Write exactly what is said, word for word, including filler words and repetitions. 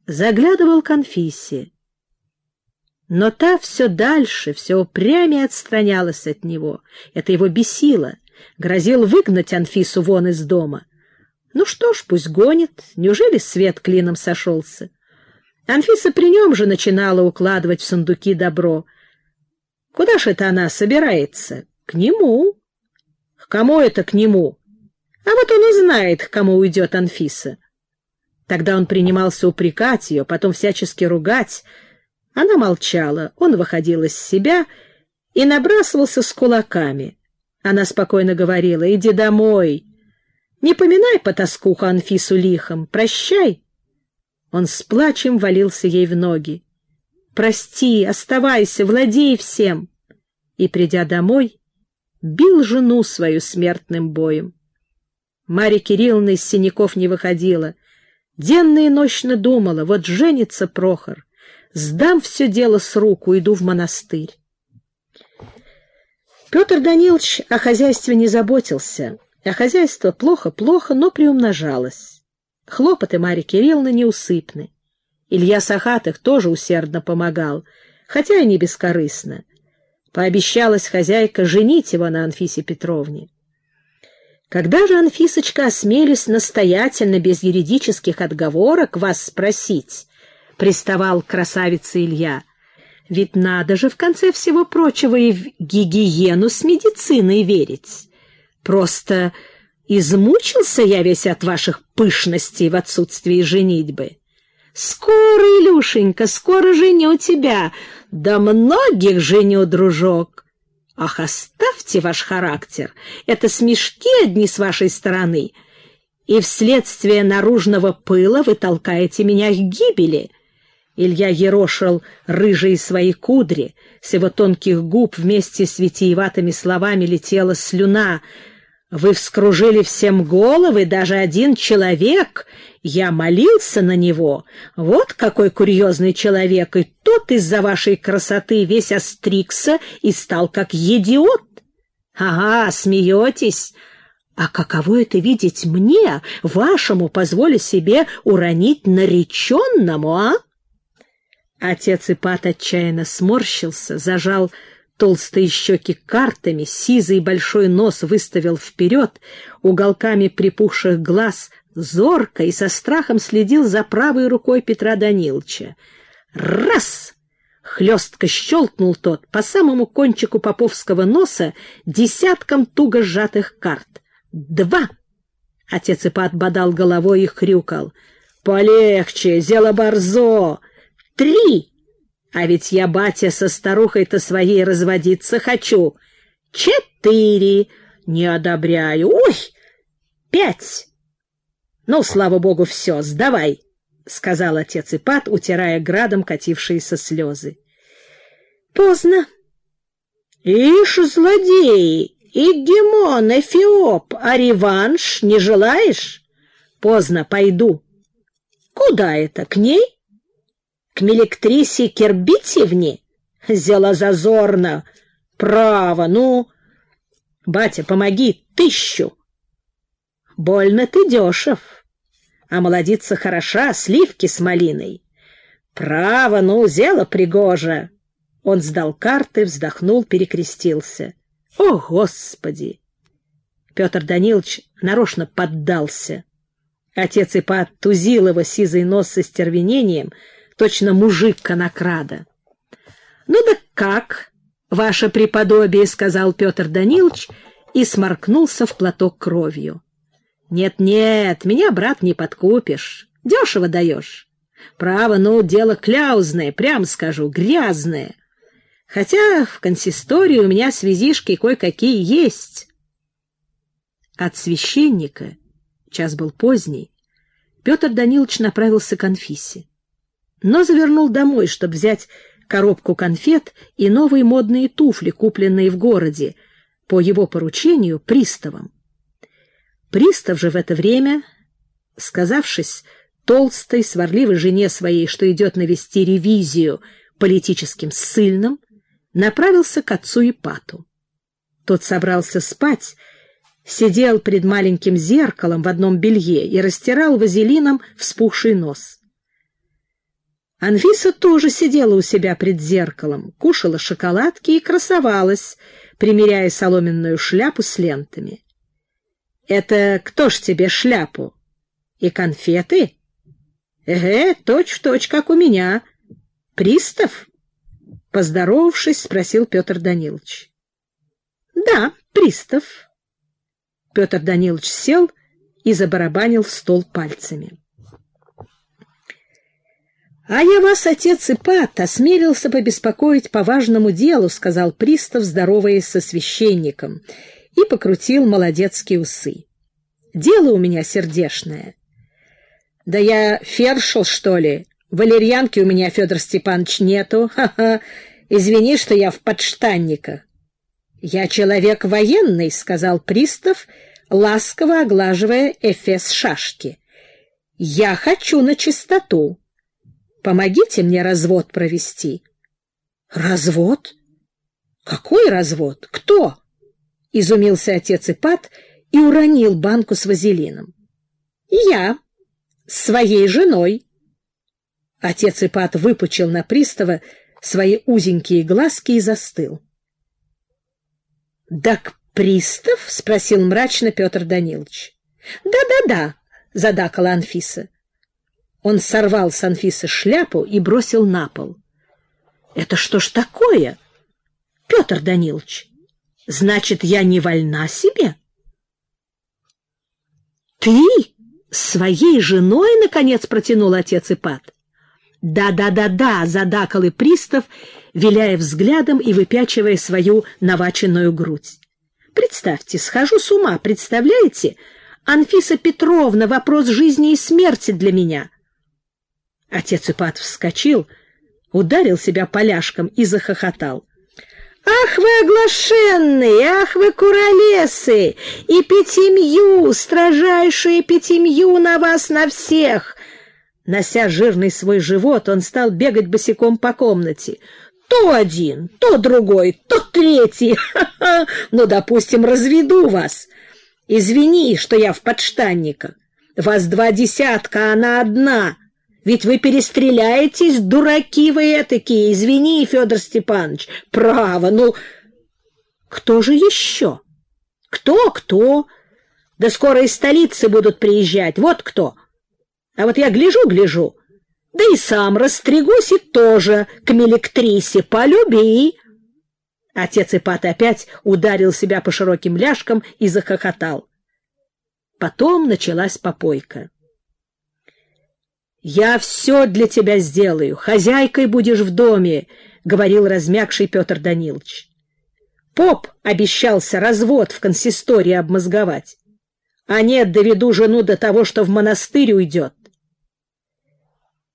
заглядывал к Анфисе, но та все дальше, все упрямее отстранялась от него. Это его бесило, грозил выгнать Анфису вон из дома. Ну что ж, пусть гонит, неужели свет клином сошелся? Анфиса при нем же начинала укладывать в сундуки добро. Куда ж это она собирается? К нему. К кому это к нему? А вот он узнает, к кому уйдет Анфиса. Тогда он принимался упрекать ее, потом всячески ругать. Она молчала, он выходил из себя и набрасывался с кулаками. Она спокойно говорила: «Иди домой, не поминай потаскуху Анфису лихом, прощай». Он с плачем валился ей в ноги: «Прости, оставайся, владей всем». И, придя домой, бил жену свою смертным боем. Марья Кирилловна из синяков не выходила. Денно и нощно думала: вот женится Прохор, сдам все дело с рук, уйду в монастырь. Петр Данилович о хозяйстве не заботился, а хозяйство плохо-плохо, но приумножалось. Хлопоты Марьи Кирилловны неусыпны. Илья Сахатых тоже усердно помогал, хотя и не бескорыстно. Пообещалась хозяйка женить его на Анфисе Петровне. Когда же, Анфисочка, осмелюсь настоятельно, без юридических отговорок, вас спросить, — приставал к красавице Илья, — ведь надо же, в конце всего прочего, и в гигиену с медициной верить. Просто измучился я весь от ваших пышностей в отсутствии женитьбы. Скоро, Илюшенька, скоро женю тебя, да многих женю, дружок. Ах, оставьте ваш характер, это смешки одни с вашей стороны, и вследствие наружного пыла вы толкаете меня к гибели». Илья ерошил рыжие свои кудри, с его тонких губ вместе с витиеватыми словами летела слюна. «Вы вскружили всем головы, даже один человек. Я молился на него. Вот какой курьезный человек, и тот из-за вашей красоты весь остригся и стал как идиот. Ага, смеетесь. А каково это видеть мне, вашему, позволю себе уронить нареченному, а?» Отец Ипат отчаянно сморщился, зажал толстые щеки картами, сизый большой нос выставил вперед, уголками припухших глаз зорко и со страхом следил за правой рукой Петра Даниловича. Раз! Хлестко щелкнул тот по самому кончику поповского носа десятком туго сжатых карт. Два! Отец Ипат бодал головой и хрюкал: «Полегче, зело борзо! Три! А ведь я, батя, со старухой-то своей разводиться хочу. Четыре! Не одобряю. Ой! Пять! Ну, слава богу, все, сдавай!» — сказал отец Ипат, утирая градом катившиеся слезы. Поздно. «Ишь, злодей! Игемон, Эфиоп, а реванш не желаешь?» «Поздно, пойду». «Куда это, к ней? К мелектрисе Кербитьевне? Зело зазорно. Право, ну...» «Батя, помоги, тысячу». «Больно ты дешев. А молодица хороша, сливки с малиной». «Право, ну, зело пригоже». Он сдал карты, вздохнул, перекрестился. «О, Господи!» Петр Данилович нарочно поддался. Отец Ипат тузил его сизый нос с остервенением, точно мужик конокрада. «Ну да как, ваше преподобие», — сказал Петр Данилович и сморкнулся в платок кровью. «Нет-нет, меня, брат, не подкупишь. Дешево даешь. Право, ну, дело кляузное, прям скажу, грязное. Хотя в консистории у меня связишки кое-какие есть». От священника, час был поздний, Петр Данилович направился к Анфисе, но завернул домой, чтобы взять коробку конфет и новые модные туфли, купленные в городе, по его поручению приставом. Пристав же в это время, сказавшись толстой, сварливой жене своей, что идет навести ревизию политическим ссыльным, направился к отцу Ипату. Тот собрался спать, сидел пред маленьким зеркалом в одном белье и растирал вазелином вспухший нос. Анфиса тоже сидела у себя пред зеркалом, кушала шоколадки и красовалась, примеряя соломенную шляпу с лентами. — Это кто ж тебе шляпу? И конфеты? — Эге, точь-в-точь, как у меня. Пристав? — поздоровавшись, спросил Петр Данилович. — Да, пристав. Петр Данилович сел и забарабанил в стол пальцами. — А я вас, отец Ипат, осмелился побеспокоить по важному делу, — сказал пристав, здороваясь со священником, и покрутил молодецкие усы. — Дело у меня сердешное. — Да я фершел, что ли? Валерьянки у меня, Федор Степанович, нету. Ха-ха. Извини, что я в подштанниках. — Я человек военный, — сказал пристав, ласково оглаживая эфес шашки. — Я хочу на чистоту. Помогите мне развод провести. — Развод? Какой развод? Кто? — изумился отец Ипат и уронил банку с вазелином. — Я. С своей женой. Отец Ипат выпучил на пристава свои узенькие глазки и застыл. — Так пристав? — спросил мрачно Петр Данилович. Да, — Да-да-да, — задакала Анфиса. Он сорвал с Анфисы шляпу и бросил на пол. — Это что ж такое, Петр Данилович? Значит, я не вольна себе? — Ты с своей женой, — наконец протянул отец Ипат. Да, да, да, да, — задакал и пристав, виляя взглядом и выпячивая свою наваченную грудь. Представьте, схожу с ума, представляете? Анфиса Петровна — вопрос жизни и смерти для меня. Отец Ипат вскочил, ударил себя поляшком и захохотал. — Ах вы оглашенные, ах вы куролесы, и пятимью, строжайшие пятимью на вас на всех! Нося жирный свой живот, он стал бегать босиком по комнате. То один, то другой, то третий. Ха-ха! Ну, допустим, разведу вас. Извини, что я в подштанниках. Вас два десятка, а она одна. Ведь вы перестреляетесь, дураки вы этакие. Извини, Федор Степанович. Право, ну... Кто же еще? Кто, кто? Да скоро из столицы будут приезжать. Вот кто. А вот я гляжу-гляжу, да и сам растригусь и тоже к мелектрисе. Полюби. Отец Ипат опять ударил себя по широким ляжкам и захохотал. Потом началась попойка. — Я все для тебя сделаю, хозяйкой будешь в доме, — говорил размягший Петр Данилович. Поп обещался развод в консистории обмозговать. А нет, доведу жену до того, что в монастырь уйдет.